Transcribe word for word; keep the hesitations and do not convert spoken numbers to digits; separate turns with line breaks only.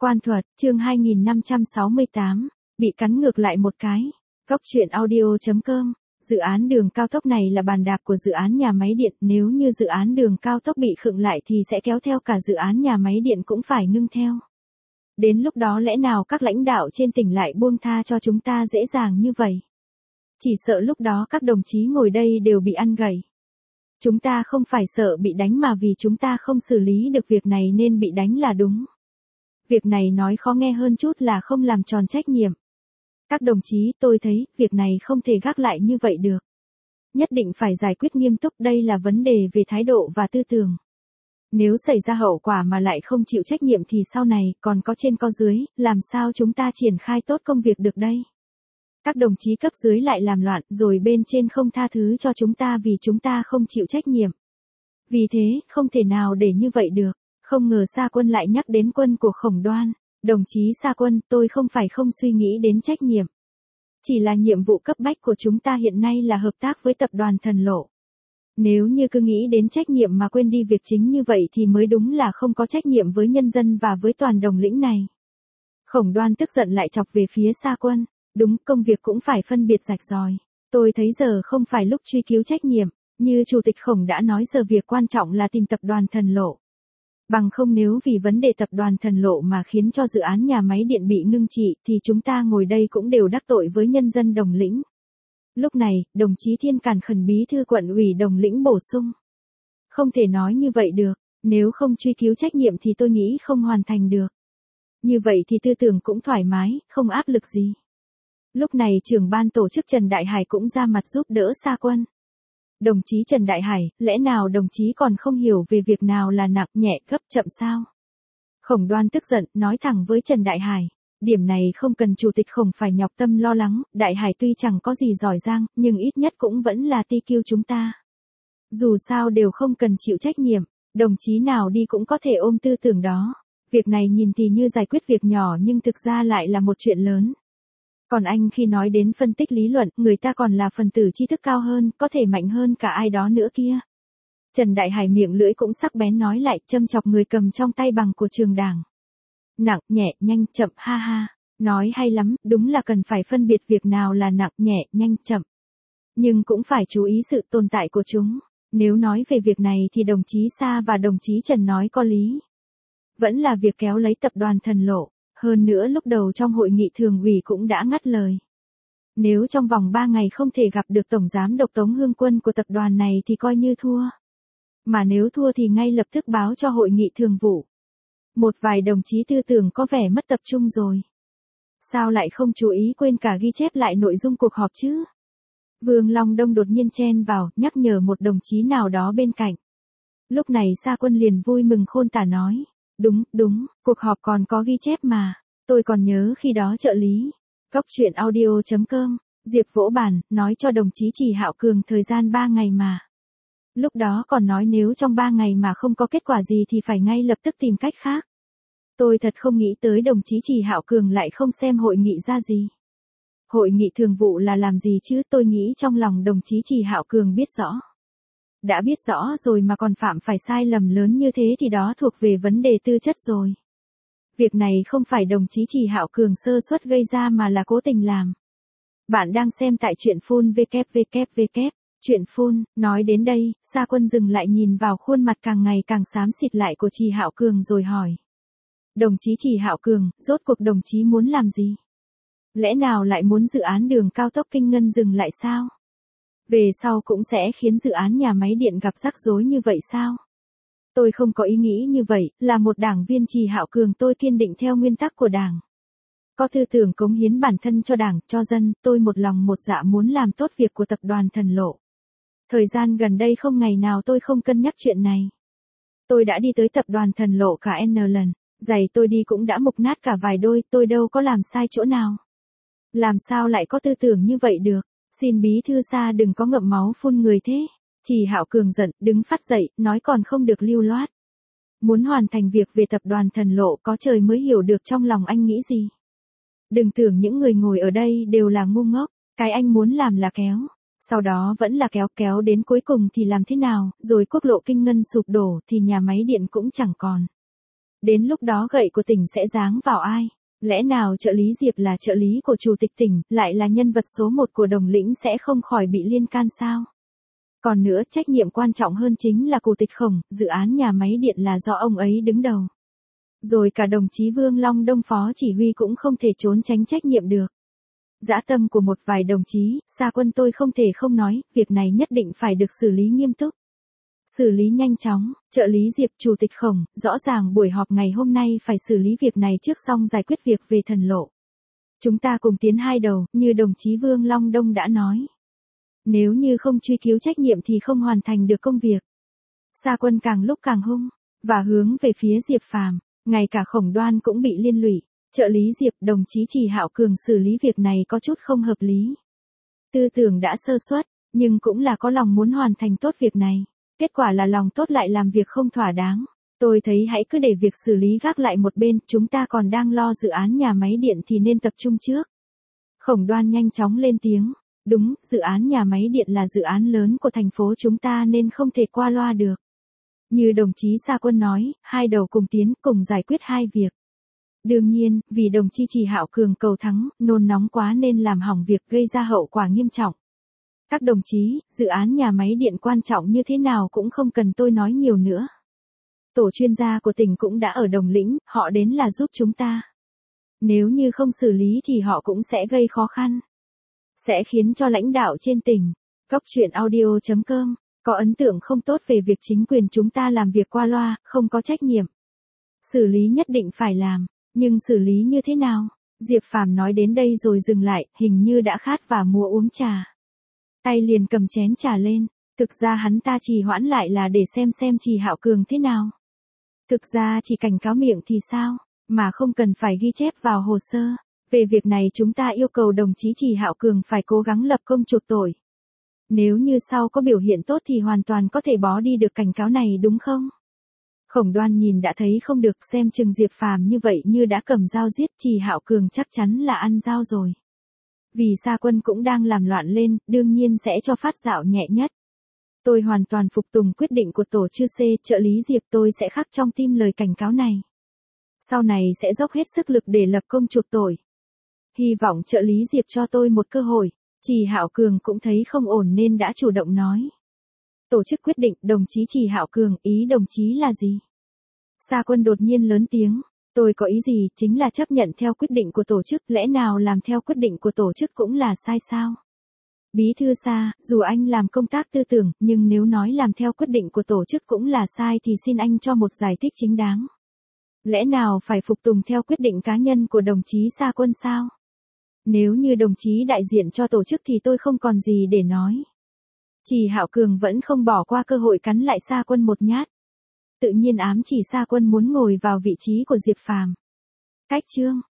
Quan thuật, chương hai nghìn năm trăm sáu mươi tám, bị cắn ngược lại một cái. Góc truyện audio chấm com. Dự án đường cao tốc này là bàn đạp của dự án nhà máy điện, nếu như dự án đường cao tốc bị khựng lại thì sẽ kéo theo cả dự án nhà máy điện cũng phải ngưng theo. Đến lúc đó lẽ nào các lãnh đạo trên tỉnh lại buông tha cho chúng ta dễ dàng như vậy? Chỉ sợ lúc đó các đồng chí ngồi đây đều bị ăn gãy. Chúng ta không phải sợ bị đánh mà vì chúng ta không xử lý được việc này nên bị đánh là đúng. Việc này nói khó nghe hơn chút là không làm tròn trách nhiệm. Các đồng chí, tôi thấy, việc này không thể gác lại như vậy được. Nhất định phải giải quyết nghiêm túc, đây là vấn đề về thái độ và tư tưởng. Nếu xảy ra hậu quả mà lại không chịu trách nhiệm thì sau này, còn có trên có dưới, làm sao chúng ta triển khai tốt công việc được đây? Các đồng chí cấp dưới lại làm loạn, rồi bên trên không tha thứ cho chúng ta vì chúng ta không chịu trách nhiệm. Vì thế, không thể nào để như vậy được. Không ngờ Sa Quân lại nhắc đến quân của Khổng Đoan. Đồng chí Sa Quân, tôi không phải không suy nghĩ đến trách nhiệm. Chỉ là nhiệm vụ cấp bách của chúng ta hiện nay là hợp tác với tập đoàn Thần Lộ. Nếu như cứ nghĩ đến trách nhiệm mà quên đi việc chính như vậy thì mới đúng là không có trách nhiệm với nhân dân và với toàn đồng lĩnh này. Khổng Đoan tức giận lại chọc về phía Sa Quân. Đúng, công việc cũng phải phân biệt rạch ròi. Tôi thấy giờ không phải lúc truy cứu trách nhiệm. Như Chủ tịch Khổng đã nói, giờ việc quan trọng là tìm tập đoàn Thần Lộ. Bằng không nếu vì vấn đề tập đoàn Thần Lộ mà khiến cho dự án nhà máy điện bị ngưng trị thì chúng ta ngồi đây cũng đều đắc tội với nhân dân Đồng Lĩnh. Lúc này, đồng chí Thiên Càn khẩn bí thư quận ủy Đồng Lĩnh bổ sung. Không thể nói như vậy được, nếu không truy cứu trách nhiệm thì tôi nghĩ không hoàn thành được. Như vậy thì tư tưởng cũng thoải mái, không áp lực gì. Lúc này trưởng ban tổ chức Trần Đại Hải cũng ra mặt giúp đỡ Sa Quân. Đồng chí Trần Đại Hải, lẽ nào đồng chí còn không hiểu về việc nào là nặng, nhẹ, gấp, chậm sao? Khổng Đoan tức giận, nói thẳng với Trần Đại Hải. Điểm này không cần Chủ tịch Khổng phải nhọc tâm lo lắng, Đại Hải tuy chẳng có gì giỏi giang, nhưng ít nhất cũng vẫn là tê quy chúng ta. Dù sao đều không cần chịu trách nhiệm, đồng chí nào đi cũng có thể ôm tư tưởng đó. Việc này nhìn thì như giải quyết việc nhỏ nhưng thực ra lại là một chuyện lớn. Còn anh khi nói đến phân tích lý luận, người ta còn là phần tử tri thức cao hơn, có thể mạnh hơn cả ai đó nữa kia. Trần Đại Hải miệng lưỡi cũng sắc bén nói lại, châm chọc người cầm trong tay bằng của trường đảng. Nặng, nhẹ, nhanh, chậm, ha ha. Nói hay lắm, đúng là cần phải phân biệt việc nào là nặng, nhẹ, nhanh, chậm. Nhưng cũng phải chú ý sự tồn tại của chúng. Nếu nói về việc này thì đồng chí Sa và đồng chí Trần nói có lý. Vẫn là việc kéo lấy tập đoàn Thần Lộ. Hơn nữa lúc đầu trong hội nghị thường ủy cũng đã ngắt lời. Nếu trong vòng ba ngày không thể gặp được Tổng Giám đốc Tống Hương Quân của tập đoàn này thì coi như thua. Mà nếu thua thì ngay lập tức báo cho hội nghị thường vụ. Một vài đồng chí tư tưởng có vẻ mất tập trung rồi. Sao lại không chú ý quên cả ghi chép lại nội dung cuộc họp chứ? Vương Long Đông đột nhiên chen vào, nhắc nhở một đồng chí nào đó bên cạnh. Lúc này Sa Quân liền vui mừng khôn tả nói. Đúng, đúng, cuộc họp còn có ghi chép mà. Tôi còn nhớ khi đó trợ lý. Góc truyện audio chấm com. Diệp vỗ bàn, nói cho đồng chí Trì Hạo Cường thời gian ba ngày mà. Lúc đó còn nói nếu trong ba ngày mà không có kết quả gì thì phải ngay lập tức tìm cách khác. Tôi thật không nghĩ tới đồng chí Trì Hạo Cường lại không xem hội nghị ra gì. Hội nghị thường vụ là làm gì chứ, tôi nghĩ trong lòng đồng chí Trì Hạo Cường biết rõ. Đã biết rõ rồi mà còn phạm phải sai lầm lớn như thế thì đó thuộc về vấn đề tư chất rồi. Việc này không phải đồng chí Trì Hạo Cường sơ suất gây ra mà là cố tình làm. Bạn đang xem tại truyện phun vê kép vê kép vê kép. Truyện phun, nói đến đây, Sa Quân dừng lại nhìn vào khuôn mặt càng ngày càng xám xịt lại của Trì Hạo Cường rồi hỏi. Đồng chí Trì Hạo Cường, rốt cuộc đồng chí muốn làm gì? Lẽ nào lại muốn dự án đường cao tốc Kinh Ngân dừng lại sao? Về sau cũng sẽ khiến dự án nhà máy điện gặp rắc rối như vậy sao? Tôi không có ý nghĩ như vậy, là một đảng viên Trì Hạo Cường tôi kiên định theo nguyên tắc của đảng. Có tư tưởng cống hiến bản thân cho đảng, cho dân, tôi một lòng một dạ muốn làm tốt việc của tập đoàn Thần Lộ. Thời gian gần đây không ngày nào tôi không cân nhắc chuyện này. Tôi đã đi tới tập đoàn Thần Lộ cả N lần, giày tôi đi cũng đã mục nát cả vài đôi, tôi đâu có làm sai chỗ nào. Làm sao lại có tư tưởng như vậy được? Xin bí thư Sa đừng có ngậm máu phun người thế. Trì Hạo Cường giận, đứng phát dậy, nói còn không được lưu loát. Muốn hoàn thành việc về tập đoàn Thần Lộ có trời mới hiểu được trong lòng anh nghĩ gì. Đừng tưởng những người ngồi ở đây đều là ngu ngốc, cái anh muốn làm là kéo. Sau đó vẫn là kéo kéo đến cuối cùng thì làm thế nào, rồi quốc lộ Kinh Ngân sụp đổ thì nhà máy điện cũng chẳng còn. Đến lúc đó gậy của tỉnh sẽ giáng vào ai? Lẽ nào trợ lý Diệp là trợ lý của chủ tịch tỉnh, lại là nhân vật số một của Đồng Lĩnh sẽ không khỏi bị liên can sao? Còn nữa, trách nhiệm quan trọng hơn chính là Chủ tịch Khổng, dự án nhà máy điện là do ông ấy đứng đầu. Rồi cả đồng chí Vương Long Đông phó chỉ huy cũng không thể trốn tránh trách nhiệm được. Dã tâm của một vài đồng chí, Sa Quân tôi không thể không nói, việc này nhất định phải được xử lý nghiêm túc. Xử lý nhanh chóng, trợ lý Diệp, chủ tịch Khổng, rõ ràng buổi họp ngày hôm nay phải xử lý việc này trước xong giải quyết việc về thần lộ. Chúng ta cùng tiến hai đầu, như đồng chí Vương Long Đông đã nói. Nếu như không truy cứu trách nhiệm thì không hoàn thành được công việc. Sa Quân càng lúc càng hung, và hướng về phía Diệp Phàm, ngay cả Khổng Đoan cũng bị liên lụy. Trợ lý Diệp, đồng chí Trì Hạo Cường xử lý việc này có chút không hợp lý. Tư tưởng đã sơ suất, nhưng cũng là có lòng muốn hoàn thành tốt việc này. Kết quả là lòng tốt lại làm việc không thỏa đáng. Tôi thấy hãy cứ để việc xử lý gác lại một bên, chúng ta còn đang lo dự án nhà máy điện thì nên tập trung trước. Khổng Đoan nhanh chóng lên tiếng. Đúng, dự án nhà máy điện là dự án lớn của thành phố chúng ta nên không thể qua loa được. Như đồng chí Sa Quân nói, hai đầu cùng tiến, cùng giải quyết hai việc. Đương nhiên, vì đồng chí Trì Hạo Cường cầu thắng, nôn nóng quá nên làm hỏng việc gây ra hậu quả nghiêm trọng. Các đồng chí, dự án nhà máy điện quan trọng như thế nào cũng không cần tôi nói nhiều nữa. Tổ chuyên gia của tỉnh cũng đã ở Đồng Lĩnh, họ đến là giúp chúng ta. Nếu như không xử lý thì họ cũng sẽ gây khó khăn. Sẽ khiến cho lãnh đạo trên tỉnh, Góc Chuyện Audio chấm com, có ấn tượng không tốt về việc chính quyền chúng ta làm việc qua loa, không có trách nhiệm. Xử lý nhất định phải làm, nhưng xử lý như thế nào? Diệp Phàm nói đến đây rồi dừng lại, hình như đã khát và mua uống trà. Tay liền cầm chén trà lên, thực ra hắn ta trì hoãn lại là để xem xem Trì Hạo Cường thế nào. Thực ra chỉ cảnh cáo miệng thì sao, mà không cần phải ghi chép vào hồ sơ. Về việc này chúng ta yêu cầu đồng chí Trì Hạo Cường phải cố gắng lập công chuộc tội. Nếu như sau có biểu hiện tốt thì hoàn toàn có thể bó đi được cảnh cáo này đúng không? Khổng Đoan nhìn đã thấy không được, xem chừng Diệp Phàm như vậy như đã cầm dao giết, Trì Hạo Cường chắc chắn là ăn dao rồi. Vì Sa Quân cũng đang làm loạn lên, đương nhiên sẽ cho phát dạo nhẹ nhất. Tôi hoàn toàn phục tùng quyết định của tổ chư C, trợ lý Diệp, tôi sẽ khắc trong tim lời cảnh cáo này. Sau này sẽ dốc hết sức lực để lập công chuộc tội. Hy vọng trợ lý Diệp cho tôi một cơ hội. Trì Hạo Cường cũng thấy không ổn nên đã chủ động nói. Tổ chức quyết định, đồng chí Trì Hạo Cường, ý đồng chí là gì? Sa Quân đột nhiên lớn tiếng. Tôi có ý gì, chính là chấp nhận theo quyết định của tổ chức, lẽ nào làm theo quyết định của tổ chức cũng là sai sao? Bí thư Sa, dù anh làm công tác tư tưởng, nhưng nếu nói làm theo quyết định của tổ chức cũng là sai thì xin anh cho một giải thích chính đáng. Lẽ nào phải phục tùng theo quyết định cá nhân của đồng chí Sa Quân sao? Nếu như đồng chí đại diện cho tổ chức thì tôi không còn gì để nói. Trì Hạo Cường vẫn không bỏ qua cơ hội cắn lại Sa Quân một nhát. Tự nhiên ám chỉ Sa Quân muốn ngồi vào vị trí của Diệp Phàm. Cách chương